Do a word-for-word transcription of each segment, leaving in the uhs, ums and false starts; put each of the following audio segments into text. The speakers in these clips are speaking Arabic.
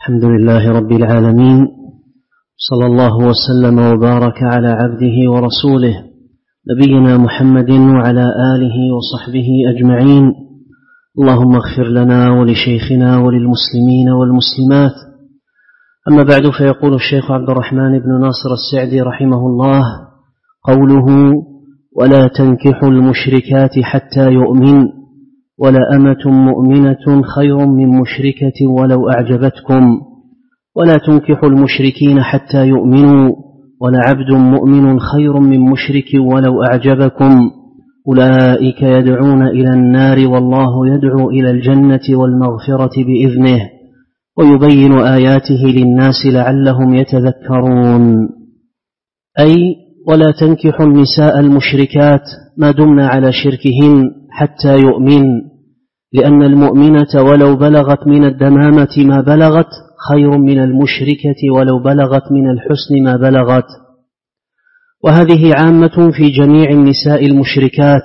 الحمد لله رب العالمين، صلى الله وسلم وبارك على عبده ورسوله نبينا محمد وعلى آله وصحبه أجمعين. اللهم اغفر لنا ولشيخنا وللمسلمين والمسلمات. أما بعد، فيقول الشيخ عبد الرحمن بن ناصر السعدي رحمه الله: قوله: ولا تنكحوا المشركات حتى يؤمن، ولأمة مؤمنة خير من مشركة ولو أعجبتكم، ولا تنكحوا المشركين حتى يؤمنوا، ولعبد مؤمن خير من مشرك ولو أعجبكم، أولئك يدعون إلى النار والله يدعو إلى الجنة والمغفرة بإذنه، ويبين آياته للناس لعلهم يتذكرون. أي ولا تنكحوا النساء المشركات ما دمنا على شركهن حتى يؤمن، لأن المؤمنة ولو بلغت من الدمامة ما بلغت خير من المشركة ولو بلغت من الحسن ما بلغت. وهذه عامة في جميع النساء المشركات،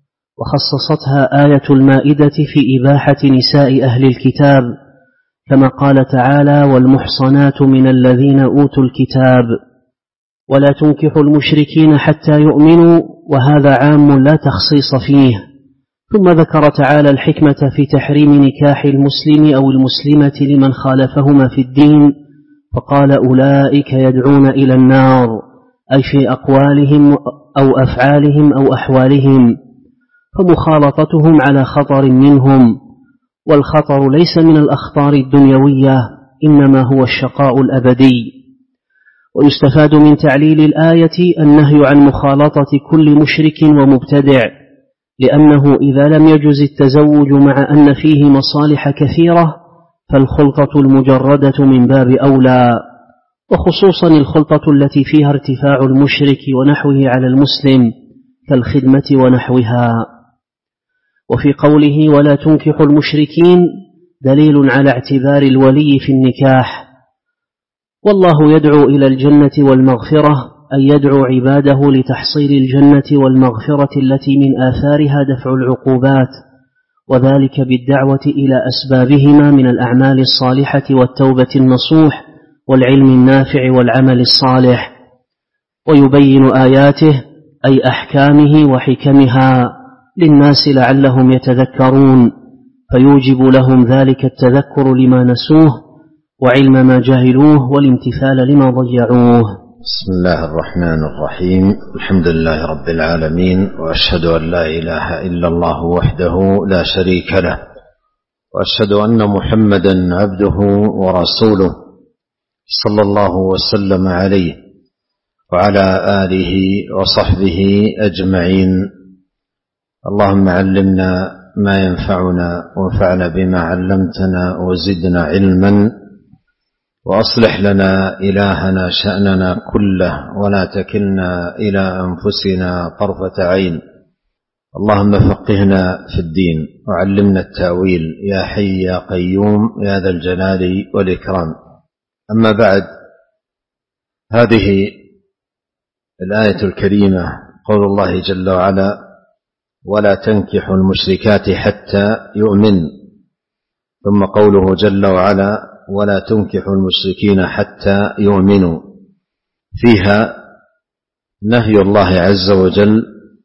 وخصصتها آية المائدة في إباحة نساء أهل الكتاب، كما قال تعالى: والمحصنات من الذين أوتوا الكتاب. ولا تنكحوا المشركين حتى يؤمنوا، وهذا عام لا تخصيص فيه. ثم ذكر تعالى الحكمة في تحريم نكاح المسلم أو المسلمة لمن خالفهما في الدين، فقال: أولئك يدعون إلى النار، أي في أقوالهم أو أفعالهم أو أحوالهم، فمخالطتهم على خطر منهم، والخطر ليس من الأخطار الدنيوية، إنما هو الشقاء الأبدي. ويستفاد من تعليل الآية النهي عن مخالطة كل مشرك ومبتدع، لأنه إذا لم يجز التزوج مع أن فيه مصالح كثيرة فالخلطة المجردة من باب أولى، وخصوصا الخلطة التي فيها ارتفاع المشرك ونحوه على المسلم كالخدمة ونحوها. وفي قوله: ولا تنكحوا المشركين دليل على اعتبار الولي في النكاح، والله يدعو إلى الجنة والمغفرة، أي يدعو عباده لتحصيل الجنة والمغفرة التي من آثارها دفع العقوبات، وذلك بالدعوة إلى أسبابهما من الأعمال الصالحة والتوبة النصوح والعلم النافع والعمل الصالح، ويبين آياته أي أحكامه وحكمها للناس لعلهم يتذكرون، فيوجب لهم ذلك التذكر لما نسوه وعلم ما جاهلوه والامتثال لما ضيعوه. بسم الله الرحمن الرحيم. الحمد لله رب العالمين، وأشهد أن لا إله إلا الله وحده لا شريك له، وأشهد أن محمدا عبده ورسوله صلى الله وسلم عليه وعلى آله وصحبه أجمعين. اللهم علمنا ما ينفعنا، وانفعنا بما علمتنا، وزدنا علما، وأصلح لنا إلهنا شأننا كله، ولا تكلنا إلى أنفسنا طرفة عين. اللهم فقهنا في الدين، وعلمنا التأويل، يا حي يا قيوم يا ذا الجلال والإكرام. أما بعد، هذه الآية الكريمة قول الله جل وعلا: ولا تنكحوا المشركات حتى يؤمن، ثم قوله جل وعلا: ولا تنكحوا المشركين حتى يؤمنوا، فيها نهي الله عز وجل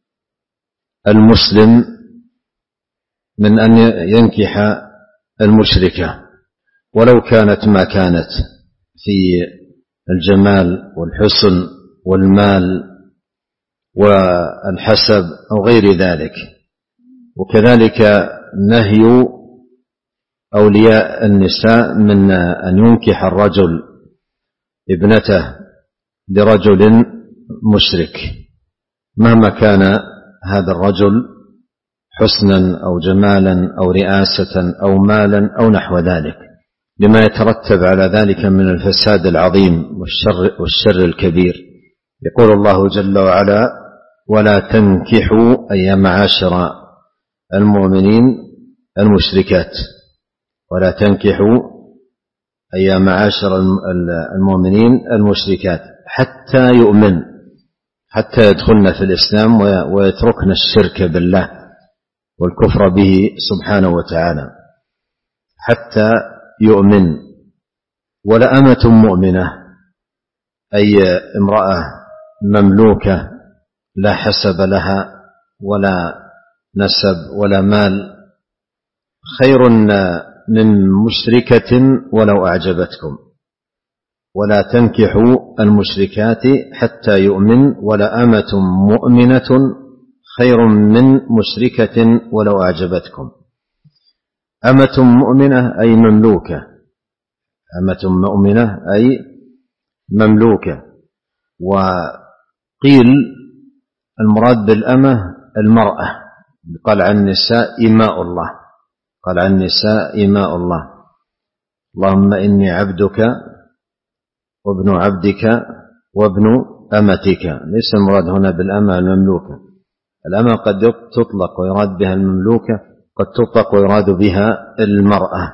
المسلم من أن ينكح المشركة ولو كانت ما كانت في الجمال والحسن والمال والحسب أو غير ذلك. وكذلك نهي أولياء النساء من أن ينكح الرجل ابنته لرجل مشرك مهما كان هذا الرجل حسنا أو جمالا أو رئاسة أو مالا أو نحو ذلك، لما يترتب على ذلك من الفساد العظيم والشر, والشر الكبير. يقول الله جل وعلا: ولا تنكحوا أي معاشر المؤمنين المشركات، ولا تنكحوا أي معاشر المؤمنين المشركات حتى يؤمن، حتى يدخلن في الإسلام ويتركن الشرك بالله والكفر به سبحانه وتعالى، حتى يؤمن. ولأمة مؤمنة أي امرأة مملوكة لا حسب لها ولا نسب ولا مال خير من مشركة ولو أعجبتكم. ولا تنكحوا المشركات حتى يؤمن ولأمة مؤمنة خير من مشركة ولو أعجبتكم. أمة مؤمنة أي مملوكة، أمة مؤمنة أي مملوكة. وقيل المراد بالأمة المرأة، قال عن النساء إماء الله، قال عن النساء إماء الله. اللهم إني عبدك وابن عبدك وابن أمتك. ليس المراد هنا بالأمة المملوكة، الأمة قد تطلق ويراد بها المملوكة، قد تطلق ويراد بها المرأة.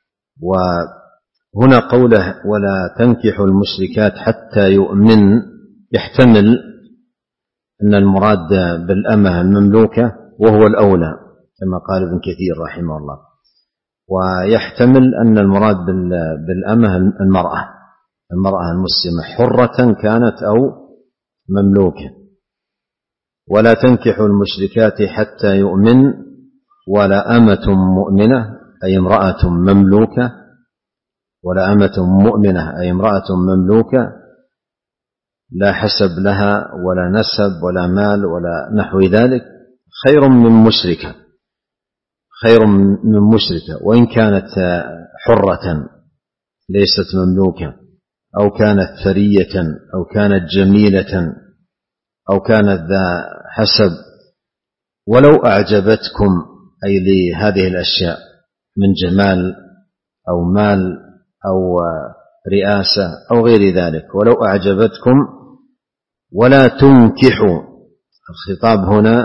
وهنا قوله ولا تنكحوا المشركات حتى يؤمن يحتمل أن المراد بالأمة المملوكة وهو الأولى كما قال ابن كثير رحمه الله، ويحتمل أن المراد بالأمة المرأة، المرأة المسلمة حرة كانت أو مملوكة. ولا تنكحوا المشركات حتى يؤمن ولا أمة مؤمنة أي امرأة مملوكة، ولا أمة مؤمنة أي امرأة مملوكة لا حسب لها ولا نسب ولا مال ولا نحو ذلك خير من مشركة، خير من مشركة وإن كانت حرة ليست مملوكة، أو كانت ثرية أو كانت جميلة أو كانت ذا حسب، ولو أعجبتكم أي لهذه الأشياء من جمال أو مال أو رئاسة أو غير ذلك، ولو أعجبتكم. ولا تنكحوا، الخطاب هنا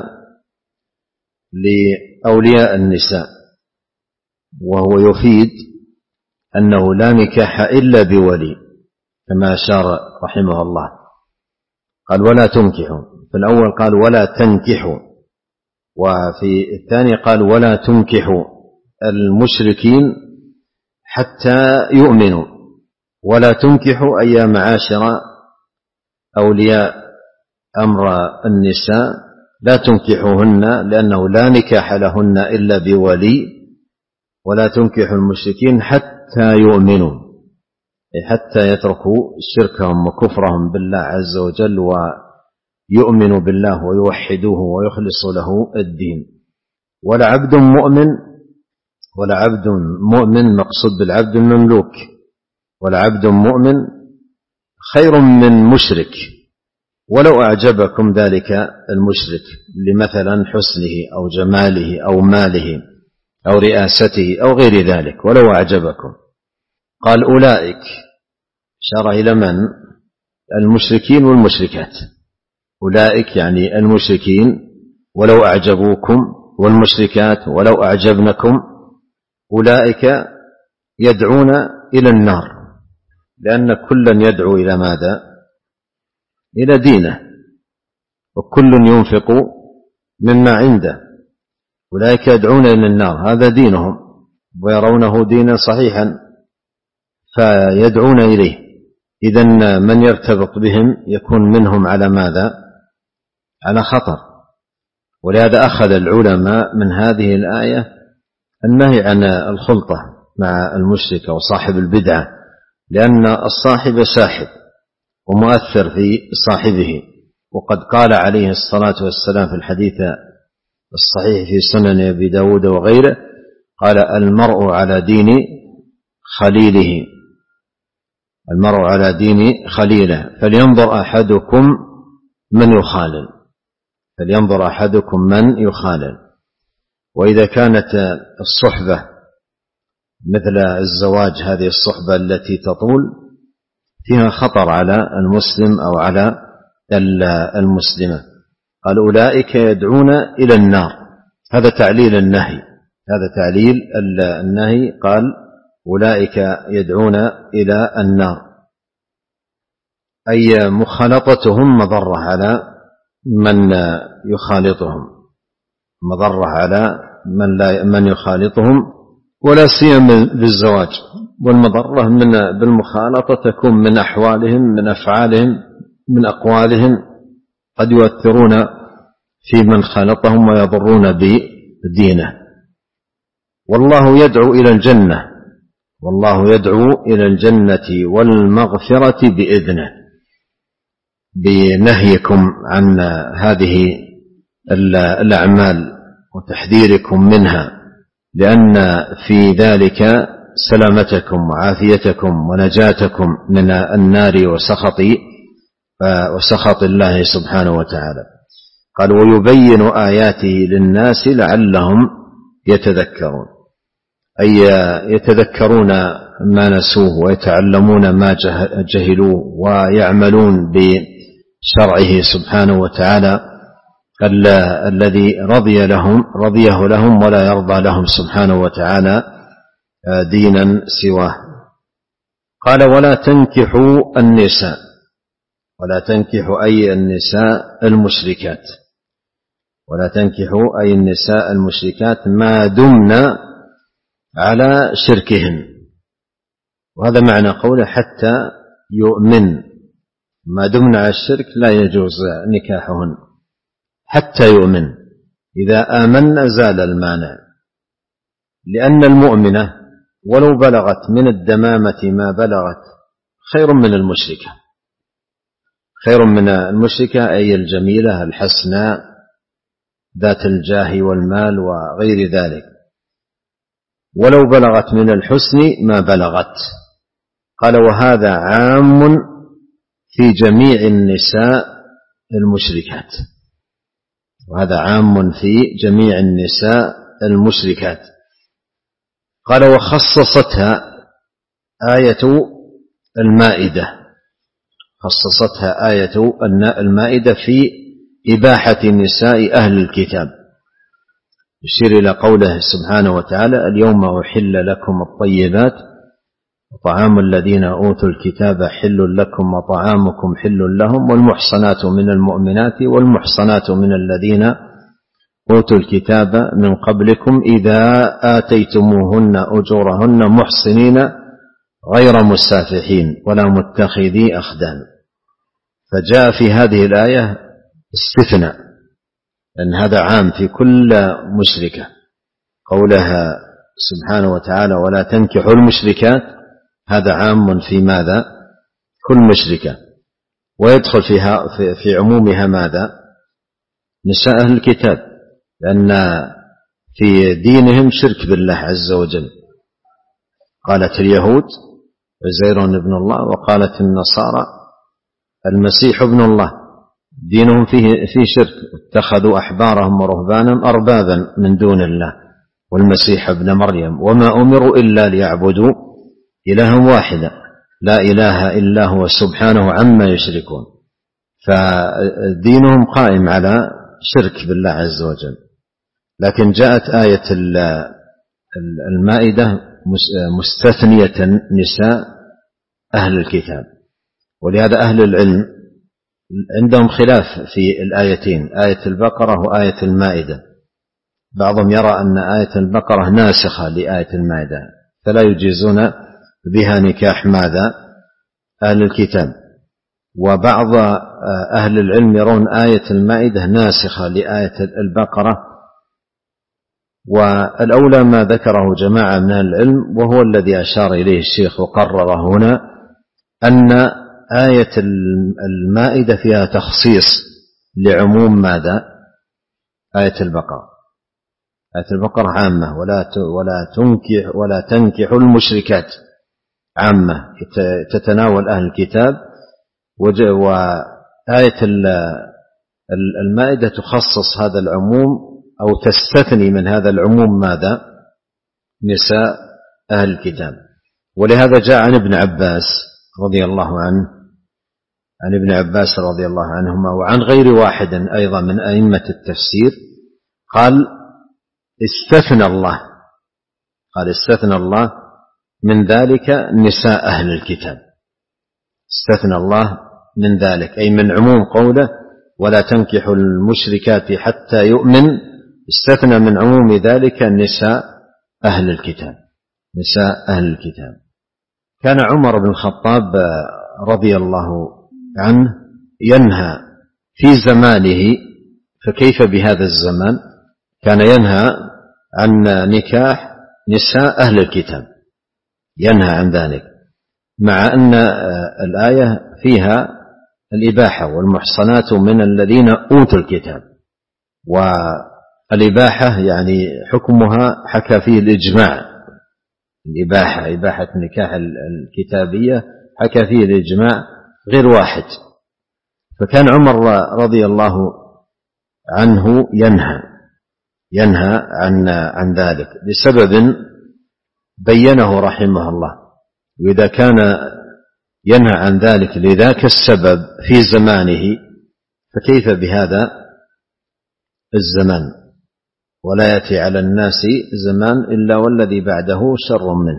لأولياء النساء، وهو يفيد أنه لا نكاح إلا بولي كما أشار رحمه الله. قال ولا تنكحوا، في الأول قال ولا تنكحوا، وفي الثاني قال ولا تنكحوا المشركين حتى يؤمنوا. ولا تنكحوا أي معاشر أولياء أمر النساء لا تنكحوهن لأنه لا نكاح لهن إلا بولي. ولا تنكحوا المشركين حتى يؤمنوا، حتى يتركوا شركهم وكفرهم بالله عز وجل ويؤمنوا بالله ويوحدوه ويخلصوا له الدين. ولا عبد مؤمن، ولا عبد مؤمن مقصود بالعبد المملوك، ولا عبد مؤمن خير من مشرك ولو أعجبكم ذلك المشرك لمثلا حسنه أو جماله أو ماله أو رئاسته أو غير ذلك، ولو أعجبكم. قال أولئك، شار إلى من؟ المشركين والمشركات. أولئك يعني المشركين ولو أعجبوكم، والمشركات ولو أعجبنكم. أولئك يدعون إلى النار، لأن كلا يدعو إلى ماذا؟ إلى دينه، وكل ينفق مما عنده. أولئك يدعون إلى النار، هذا دينهم ويرونه دينا صحيحا فيدعون إليه. إذن من يرتبط بهم يكون منهم على ماذا؟ على خطر. ولهذا أخذ العلماء من هذه الآية النهي عن الخلطة مع المشرك وصاحب البدعة، لأن الصاحب ساحب ومؤثر في صاحبه. وقد قال عليه الصلاة والسلام في الحديث الصحيح في سنن أبي داود وغيره، قال المرء على دين خليله، المرء على دين خليله، فلينظر أحدكم من يخالل، فلينظر أحدكم من يخالل. وإذا كانت الصحبة مثل الزواج، هذه الصحبة التي تطول فيها خطر على المسلم أو على المسلمة. قال أولئك يدعون إلى النار، هذا تعليل النهي، هذا تعليل النهي. قال أولئك يدعون إلى النار، أي مخالطتهم مضرة على من يخالطهم، مضرة على من, لا من يخالطهم، ولا سيما بالزواج. والمضرة من بالمخالطة تكون من أحوالهم، من أفعالهم، من أقوالهم، قد يؤثرون في من خالطهم ويضرون بدينه. والله يدعو إلى الجنة، والله يدعو إلى الجنة والمغفرة بإذنه، بنهيكم عن هذه الأعمال وتحذيركم منها، لأن في ذلك سلامتكم وعافيتكم ونجاتكم من النار وسخط وسخط الله سبحانه وتعالى. قال ويبين آياته للناس لعلهم يتذكرون، أي يتذكرون ما نسوه ويتعلمون ما جهلوه ويعملون بشرعه سبحانه وتعالى الذي رضي لهم رضيه لهم ولا يرضى لهم سبحانه وتعالى دينا سواه. قال ولا تنكحوا النساء، ولا تنكحوا أي النساء المشركات، ولا تنكحوا أي النساء المشركات ما دمنا على شركهن. وهذا معنى قوله حتى يؤمن، ما دمنا على الشرك لا يجوز نكاحهن حتى يؤمن. إذا آمن زال المانع، لأن المؤمنة ولو بلغت من الدمامة ما بلغت خير من المشركة، خير من المشركة أي الجميلة الحسناء ذات الجاه والمال وغير ذلك، ولو بلغت من الحسن ما بلغت. قال وهذا عام في جميع النساء المشركات، وهذا عام في جميع النساء المشركات. قال وخصصتها آية المائدة، خصصتها آية المائدة في إباحة نساء أهل الكتاب، يشير إلى قوله سبحانه وتعالى اليوم أحل لكم الطيبات وطعام الذين أوتوا الكتاب حل لكم وطعامكم حل لهم والمحصنات من المؤمنات والمحصنات من الذين أوتوا الكتاب من قبلكم إذا آتيتموهن أجورهن محصنين غير مسافحين ولا متخذي أخدان. فجاء في هذه الآية استثناء، لأن هذا عام في كل مشركة. قولها سبحانه وتعالى ولا تنكحوا المشركات، هذا عام في ماذا؟ كل مشركة. ويدخل فيها في عمومها ماذا؟ نساء أهل الكتاب، لأن في دينهم شرك بالله عز وجل. قالت اليهود عزير ابن الله، وقالت النصارى المسيح ابن الله. دينهم فيه فيه شرك، اتخذوا أحبارهم ورهبانهم أربابا من دون الله والمسيح ابن مريم وما أمروا إلا ليعبدوا إلها واحدا لا إله إلا هو سبحانه عما يشركون. فدينهم قائم على شرك بالله عز وجل. لكن جاءت آية المائدة مستثنية نساء أهل الكتاب، ولهذا أهل العلم عندهم خلاف في الآيتين، آية البقرة وآية المائدة. بعضهم يرى أن آية البقرة ناسخة لآية المائدة فلا يجيزون بها نكاح ماذا؟ أهل الكتاب. وبعض أهل العلم يرون آية المائدة ناسخة لآية البقرة. والأولى ما ذكره جماعة من أهل العلم وهو الذي أشار إليه الشيخ وقرر هنا، أن آية المائدة فيها تخصيص لعموم ماذا؟ آية البقرة. آية البقرة عامة، ولا ولا تنكح ولا تنكح المشركات عامة تتناول أهل الكتاب. وآية المائدة تخصص هذا العموم أو تستثني من هذا العموم ماذا؟ نساء أهل الكتاب. ولهذا جاء عن ابن عباس رضي الله عنه، عن ابن عباس رضي الله عنهما وعن غير واحد أيضا من أئمة التفسير، قال استثنى الله قال استثنى الله من ذلك نساء أهل الكتاب. استثنى الله من ذلك أي من عموم قوله ولا تنكحوا المشركات حتى يؤمن، استثنى من عموم ذلك نساء أهل الكتاب. نساء أهل الكتاب. كان عمر بن الخطاب رضي الله عنه ينهى في زمانه، فكيف بهذا الزمان، كان ينهى عن نكاح نساء أهل الكتاب، ينهى عن ذلك، مع أن الآية فيها الإباحة والمحصنات من الذين أوتوا الكتاب، والإباحة يعني حكمها حكى فيه الإجماع، الإباحة إباحة نكاح الكتابية حكى فيه الإجماع غير واحد. فكان عمر رضي الله عنه ينهى ينهى عن عن ذلك لسبب بينه رحمه الله، وإذا كان ينهى عن ذلك لذاك السبب في زمانه فكيف بهذا الزمان؟ ولا يأتي على الناس زمان إلا والذي بعده شر منه.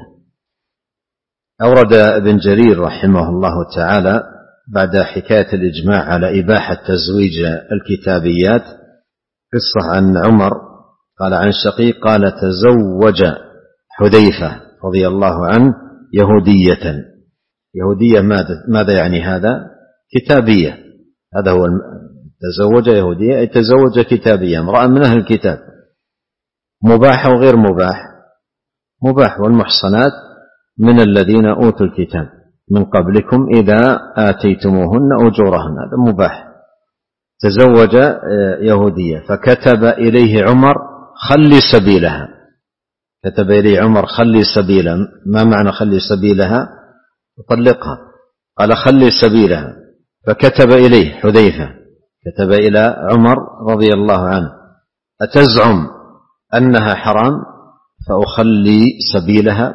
أورد ابن جرير رحمه الله تعالى بعد حكاية الإجماع على إباحة تزويج الكتابيات قصة عن عمر، قال عن شقيق قال تزوج حذيفة رضي الله عنه يهودية. يهودية ماذا يعني هذا؟ كتابية، هذا هو تزوج يهودية أي تزوج كتابية، امرأة من أهل الكتاب. مباح وغير مباح؟ مباح. والمحصنات من الذين أوتوا الكتاب من قبلكم إذا آتيتموهن أجورهن، هذا مباح. تزوج يهودية فكتب إليه عمر خلي سبيلها، كتب إليه عمر خلي سبيلها. ما معنى خلي سبيلها؟ طلقها. قال خلي سبيلها، فكتب إليه حذيفة كتب إلى عمر رضي الله عنه أتزعم أنها حرام فأخلي سبيلها؟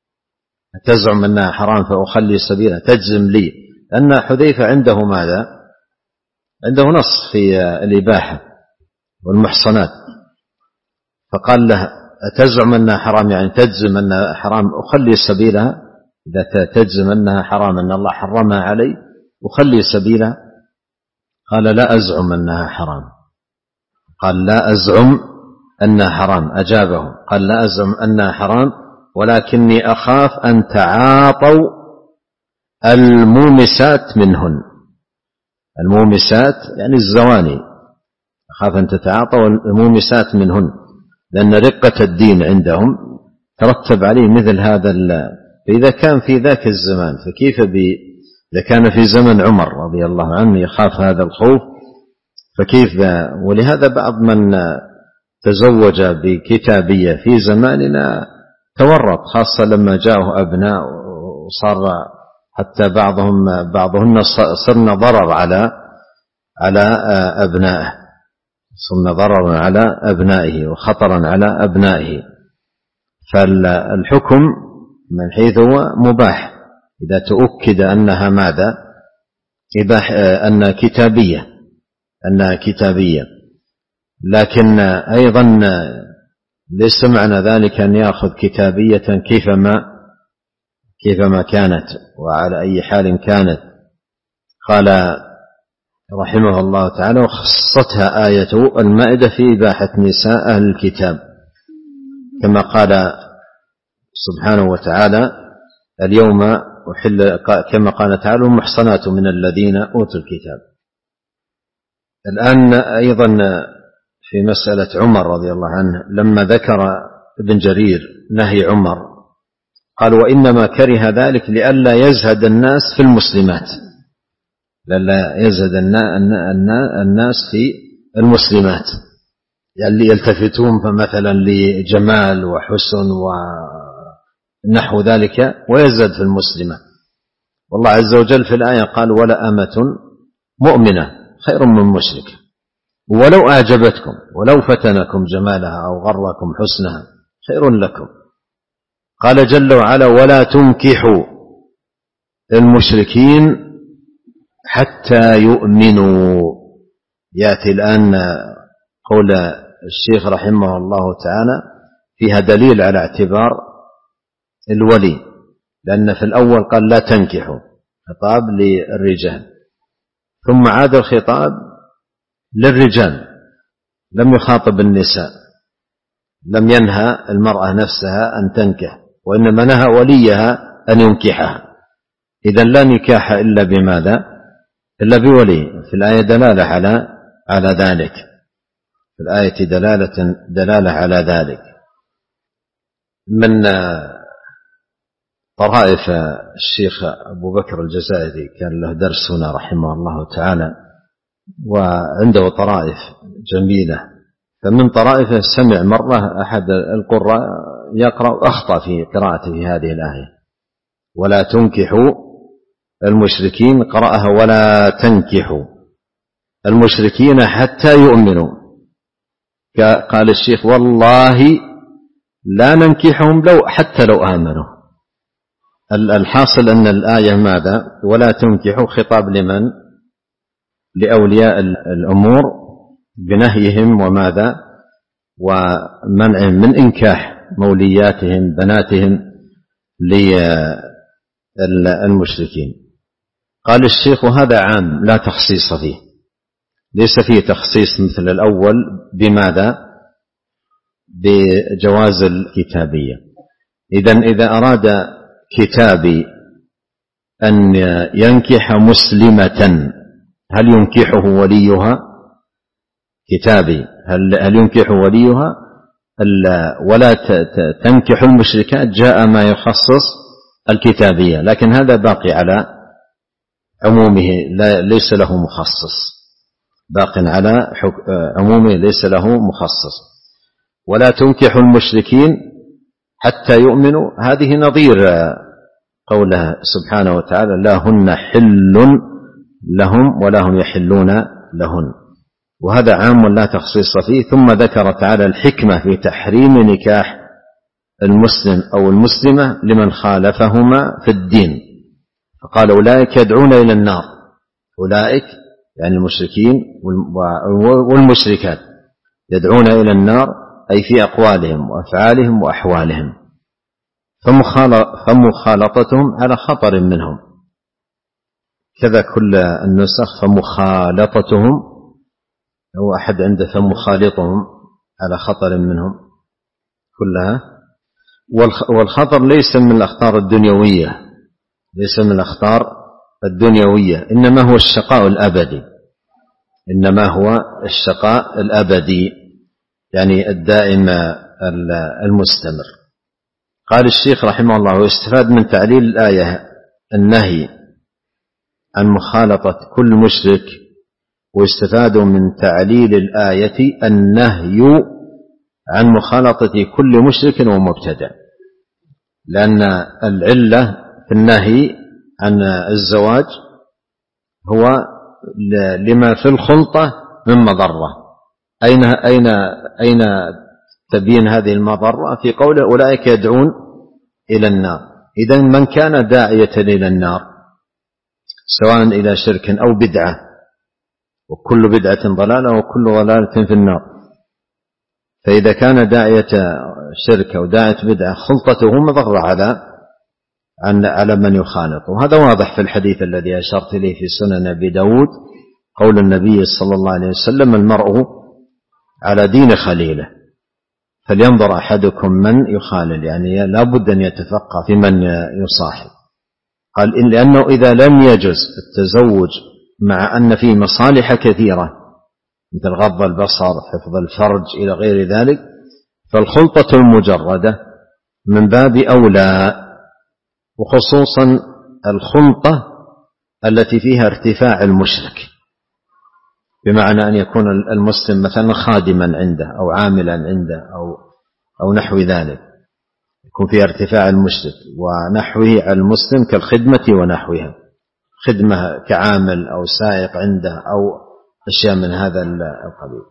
أتزعم أنها حرام فأخلي سبيلها، تجزم لي، أن حذيفة عنده ماذا؟ عنده نص في الإباحة والمحصنات، فقال له أتزعم أنها حرام يعني تجزم أنها حرام أخلي سبيلها؟ إذا تجزم أنها حرام أن الله حرمها علي أخلي سبيلها؟ قال لا أزعم أنها حرام. قال لا أزعم أنها حرام، أجابه قال لا أزعم أنها حرام ولكني أخاف أن تعاطوا المومسات منهن. المومسات يعني الزواني، أخاف أن تتعاطوا المومسات منهن، لأن رقة الدين عندهم ترتب عليه مثل هذا. فإذا كان في ذاك الزمان فكيف إذا كان في زمن عمر رضي الله عنه يخاف هذا الخوف، فكيف؟ ولهذا بعض من تزوج بكتابية في زماننا تورط، خاصة لما جاءه أبناء وصار حتى بعضهم بعضهن صرنا ضرر على على أبنائه، صرنا ضررا على أبنائه وخطرا على أبنائه. فالحكم من حيث هو مباح إذا تؤكد أنها ماذا؟ إباح، أنها كتابية، أنها كتابية. لكن أيضا ليس معنى ذلك أن يأخذ كتابية كيفما كيفما كانت وعلى أي حال كانت. قال رحمه الله تعالى وخصتها آية المائدة في إباحة نساء أهل الكتاب، كما قال سبحانه وتعالى اليوم أحل، كما قال تعالى المحصنات من الذين أوتوا الكتاب. الآن أيضا في مسألة عمر رضي الله عنه لما ذكر ابن جرير نهي عمر قال وإنما كره ذلك لئلا يزهد الناس في المسلمات، لئلا يزهد الناس في المسلمات، يعني يلتفتون فمثلا لجمال وحسن ونحو ذلك ويزهد في المسلمة. والله عز وجل في الآية قال ولا أمة مؤمنة خير من مشرك ولو أعجبتكم ولو فتنكم جمالها أو غركم حسنها خير لكم. قال جل وعلا ولا تنكحوا المشركين حتى يؤمنوا. يأتي الآن قول الشيخ رحمه الله تعالى فيها دليل على اعتبار الولي، لأن في الأول قال لا تنكحوا خطاب للرجال، ثم عاد الخطاب للرجال، لم يخاطب النساء، لم ينهى المرأة نفسها أن تنكح، وإنما نهى وليها أن ينكحها. إذن لا نكاح إلا بماذا؟ إلا بولي. في الآية دلالة على على ذلك، في الآية دلالة دلالة على ذلك. من طرائف الشيخ أبو بكر الجزائري كان له درس هنا رحمه الله تعالى، وعنده طرائف جميلة. فمن طرائفه سمع مرة أحد القراء يقرأ أخطأ في قراءته في هذه الآية، ولا تنكحوا المشركين، قرأها ولا تنكحوا المشركين حتى يؤمنوا. قال الشيخ والله لا ننكحهم لو حتى لو آمنوا. الحاصل أن الآية ماذا؟ ولا تنكحوا خطاب لمن؟ لأولياء الأمور بنهيهم وماذا؟ ومنعهم من إنكاح مولياتهم بناتهم للمشركين. قال الشيخ وهذا عام لا تخصيص فيه، ليس فيه تخصيص مثل الأول بماذا؟ بجواز الكتابية. إذن إذا أراد كتابي أن ينكح مسلمة هل ينكحه وليها؟ كتابي هل, هل ينكح وليها؟ ولا تنكح المشركات جاء ما يخصص الكتابية، لكن هذا باقي على عمومه ليس له مخصص، باق على عمومه ليس له مخصص. ولا تنكح المشركين حتى يؤمنوا، هذه نظير قوله سبحانه وتعالى لا هن حل لهم ولا هم يحلون لهن، وهذا عام لا تخصيص فيه. ثم ذكر تعالى الحكمة في تحريم نكاح المسلم أو المسلمة لمن خالفهما في الدين، فقال أولئك يدعون إلى النار، أولئك يعني المشركين والمشركات يدعون إلى النار أي في أقوالهم وأفعالهم وأحوالهم، فمخالطتهم على خطر منهم. كذا كل النسخ فمخالطتهم، هو أحد عنده فمخالطهم على خطر منهم كلها. والخطر ليس من الأخطار الدنيوية، ليس من الأخطار الدنيوية، إنما هو الشقاء الأبدي، إنما هو الشقاء الأبدي يعني الدائم المستمر. قال الشيخ رحمه الله ويستفاد من تعليل الآية النهي عن مخالطة كل مشرك، ويستفاد من تعليل الآية النهي عن مخالطة كل مشرك ومبتدع، لأن العلة في النهي عن الزواج هو لما في الخلطة من مضرة. أين أين أين تبين هذه المضرة؟ في قول أولئك يدعون إلى النار. إذن من كان داعية إلى النار سواء إلى شرك أو بدعة، وكل بدعة ضلالة وكل ضلالة في النار، فإذا كان داعية شرك أو داعية بدعة خلطته مضرة على على من يخالط. وهذا واضح في الحديث الذي أشرت إليه في سنن أبي داود، قول النبي صلى الله عليه وسلم المرء على دين خليله فلينظر أحدكم من يخالل، يعني لا بد أن يتفقه في من يصاحب. قال إن لأنه إذا لم يجز التزوج مع أن فيه مصالح كثيرة مثل غض البصر حفظ الفرج إلى غير ذلك، فالخلطة المجردة من باب أولى، وخصوصا الخلطة التي فيها ارتفاع المشرك، بمعنى أن يكون المسلم مثلا خادما عنده أو عاملا عنده أو, أو نحو ذلك، يكون فيها ارتفاع المشرك ونحوه على المسلم كالخدمة ونحوها، خدمة كعامل أو سائق عنده أو أشياء من هذا القبيل.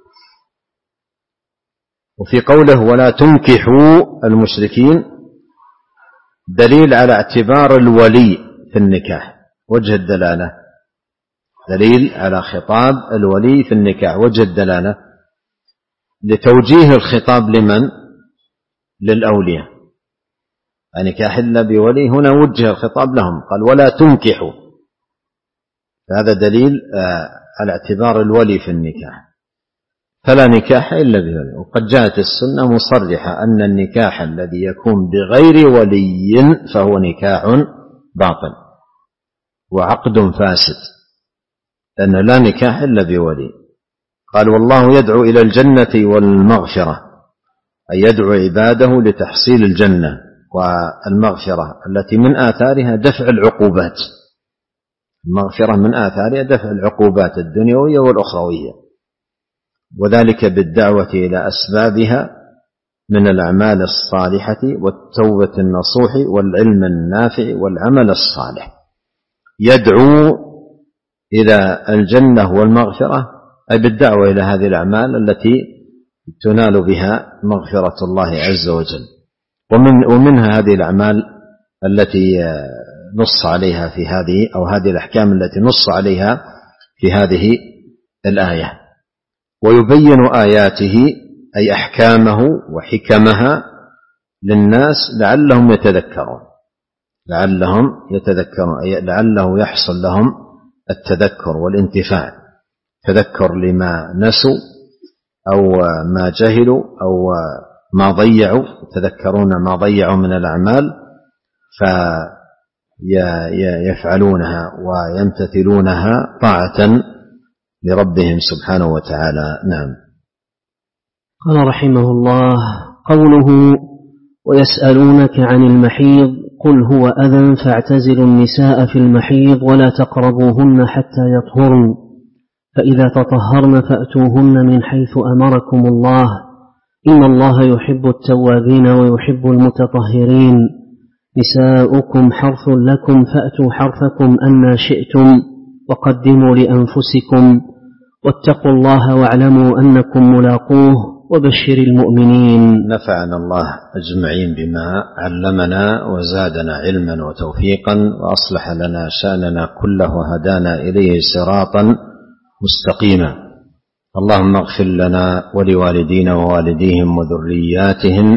وفي قوله ولا تنكحوا المشركين دليل على اعتبار الولي في النكاح، وجه الدلالة دليل على خطاب الولي في النكاح، وجه الدلالة لتوجيه الخطاب لمن؟ للأولياء، نكاح إلا بولي، هنا وجه الخطاب لهم قال ولا تنكحوا، هذا دليل على اعتبار الولي في النكاح. فلا نكاح إلا بولي. وقد جاءت السنة مصرحة أن النكاح الذي يكون بغير ولي فهو نكاح باطل وعقد فاسد، لأن لا نكاح إلا بولي. قال والله يدعو إلى الجنة والمغفرة، أي يدعو عباده لتحصيل الجنة والمغفرة التي من آثارها دفع العقوبات. المغفرة من آثارها دفع العقوبات الدنيوية والأخروية، وذلك بالدعوة إلى أسبابها من الأعمال الصالحة والتوبة النصوح والعلم النافع والعمل الصالح. يدعو إلى الجنة والمغفرة أي بالدعوة إلى هذه الأعمال التي تنال بها مغفرة الله عز وجل. ومن ومنها هذه الأعمال التي نص عليها في هذه أو هذه الأحكام التي نص عليها في هذه الآية. ويبين آياته أي أحكامه وحكمها للناس لعلهم يتذكرون لعلهم يتذكرون أي لعله يحصل لهم التذكر والانتفاع، تذكر لما نسوا أو ما جهلوا أو ما ضيعوا، يتذكرون ما ضيعوا من الأعمال فيفعلونها ويمتثلونها طاعة لربهم سبحانه وتعالى. نعم. قال رحمه الله: قوله ويسألونك عن المحيض قل هو أذى فاعتزلوا النساء في المحيض ولا تقربوهن حتى يطهرن فإذا تطهرن فأتوهن من حيث أمركم الله إن الله يحب التوابين ويحب المتطهرين. نساؤكم حرث لكم فأتوا حرثكم أنى شئتم وقدموا لأنفسكم واتقوا الله واعلموا أنكم ملاقوه وبشر المؤمنين. نفعنا الله أجمعين بما علمنا وزادنا علما وتوفيقا وأصلح لنا شأننا كله وهدانا إليه صراطا مستقيما. اللهم اغفر لنا ولوالدينا ووالديهم وذرياتهم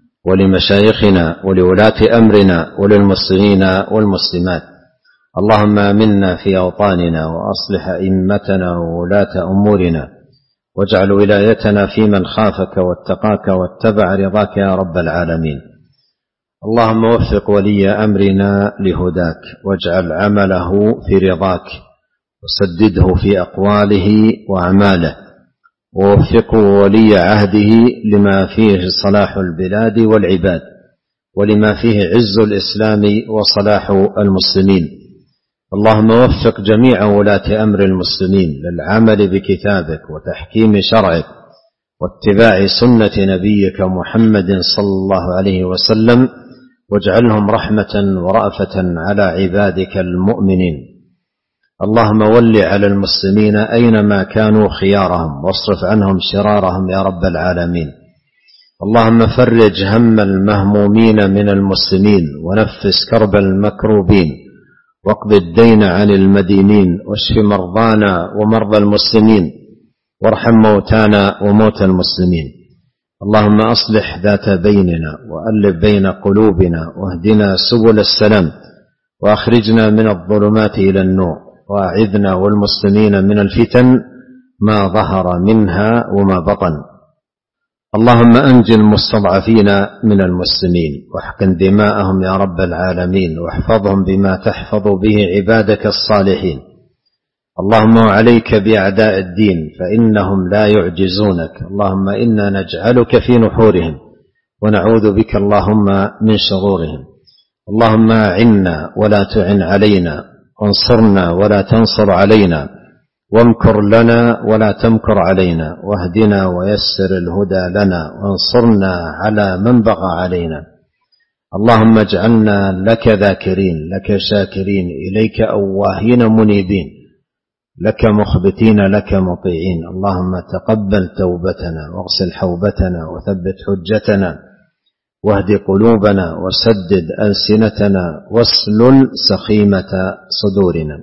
ولمشايخنا ولولاة أمرنا وللمسلمين والمسلمات. اللهم آمنا في أوطاننا وأصلح أئمتنا وولاة أمورنا واجعل ولايتنا في من خافك واتقاك واتبع رضاك يا رب العالمين. اللهم وفق ولي أمرنا لهداك واجعل عمله في رضاك وسدده في أقواله وأعماله ووفقه ولي عهده لما فيه صلاح البلاد والعباد ولما فيه عز الإسلام وصلاح المسلمين. اللهم وفق جميع ولاة أمر المسلمين للعمل بكتابك وتحكيم شرعك واتباع سنة نبيك محمد صلى الله عليه وسلم واجعلهم رحمة ورأفة على عبادك المؤمنين. اللهم ول على المسلمين أينما كانوا خيارهم واصرف عنهم شرارهم يا رب العالمين. اللهم فرج هم المهمومين من المسلمين ونفس كرب المكروبين واقض الدين عن المدينين واشف مرضانا ومرضى المسلمين وارحم موتانا وموتى المسلمين. اللهم أصلح ذات بيننا وألف بين قلوبنا واهدنا سبل السلام وأخرجنا من الظلمات إلى النور وأعذنا والمسلمين من الفتن ما ظهر منها وما بطن. اللهم أنج المستضعفين من المسلمين واحقن دماءهم يا رب العالمين واحفظهم بما تحفظ به عبادك الصالحين. اللهم عليك بأعداء الدين فإنهم لا يعجزونك. اللهم إنا نجعلك في نحورهم ونعوذ بك اللهم من شرورهم. اللهم أعنا ولا تعن علينا وانصرنا ولا تنصر علينا وامكر لنا ولا تمكر علينا واهدنا ويسر الهدى لنا وانصرنا على من بغى علينا. اللهم اجعلنا لك ذاكرين لك شاكرين إليك أواهين منيبين لك مخبتين لك مطيعين. اللهم تقبل توبتنا واغسل حوبتنا وثبت حجتنا واهد قلوبنا وسدد ألسنتنا واسلل سخيمة صدورنا.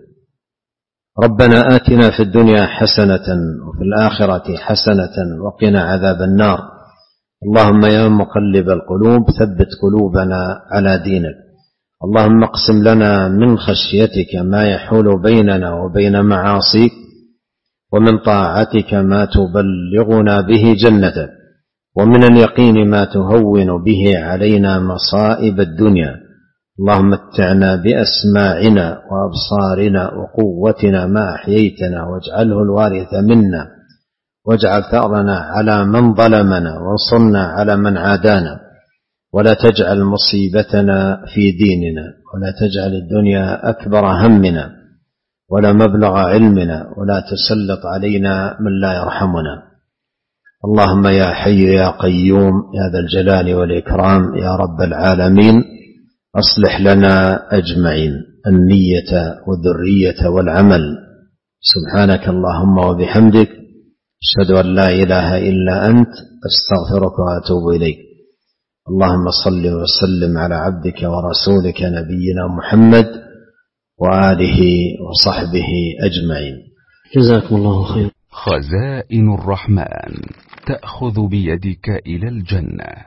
ربنا آتنا في الدنيا حسنة وفي الآخرة حسنة وقنا عذاب النار. اللهم يا مقلب القلوب ثبت قلوبنا على دينك. اللهم اقسم لنا من خشيتك ما يحول بيننا وبين معاصيك ومن طاعتك ما تبلغنا به جنتك، ومن اليقين ما تهون به علينا مصائب الدنيا. اللهم متعنا بأسماعنا وأبصارنا وقوتنا ما أحييتنا، واجعله الوارث منا، واجعل ثأرنا على من ظلمنا، وانصرنا على من عادانا، ولا تجعل مصيبتنا في ديننا، ولا تجعل الدنيا أكبر همنا ولا مبلغ علمنا، ولا تسلط علينا من لا يرحمنا. اللهم يا حي يا قيوم يا ذا الجلال والإكرام يا رب العالمين، أصلح لنا أجمعين النية والذرية والعمل. سبحانك اللهم وبحمدك، أشهد أن لا إله إلا أنت، أستغفرك وأتوب إليك. اللهم صل وسلم على عبدك ورسولك نبينا محمد وآله وصحبه أجمعين. جزاكم الله خير. خزائن الرحمن تأخذ بيدك إلى الجنة.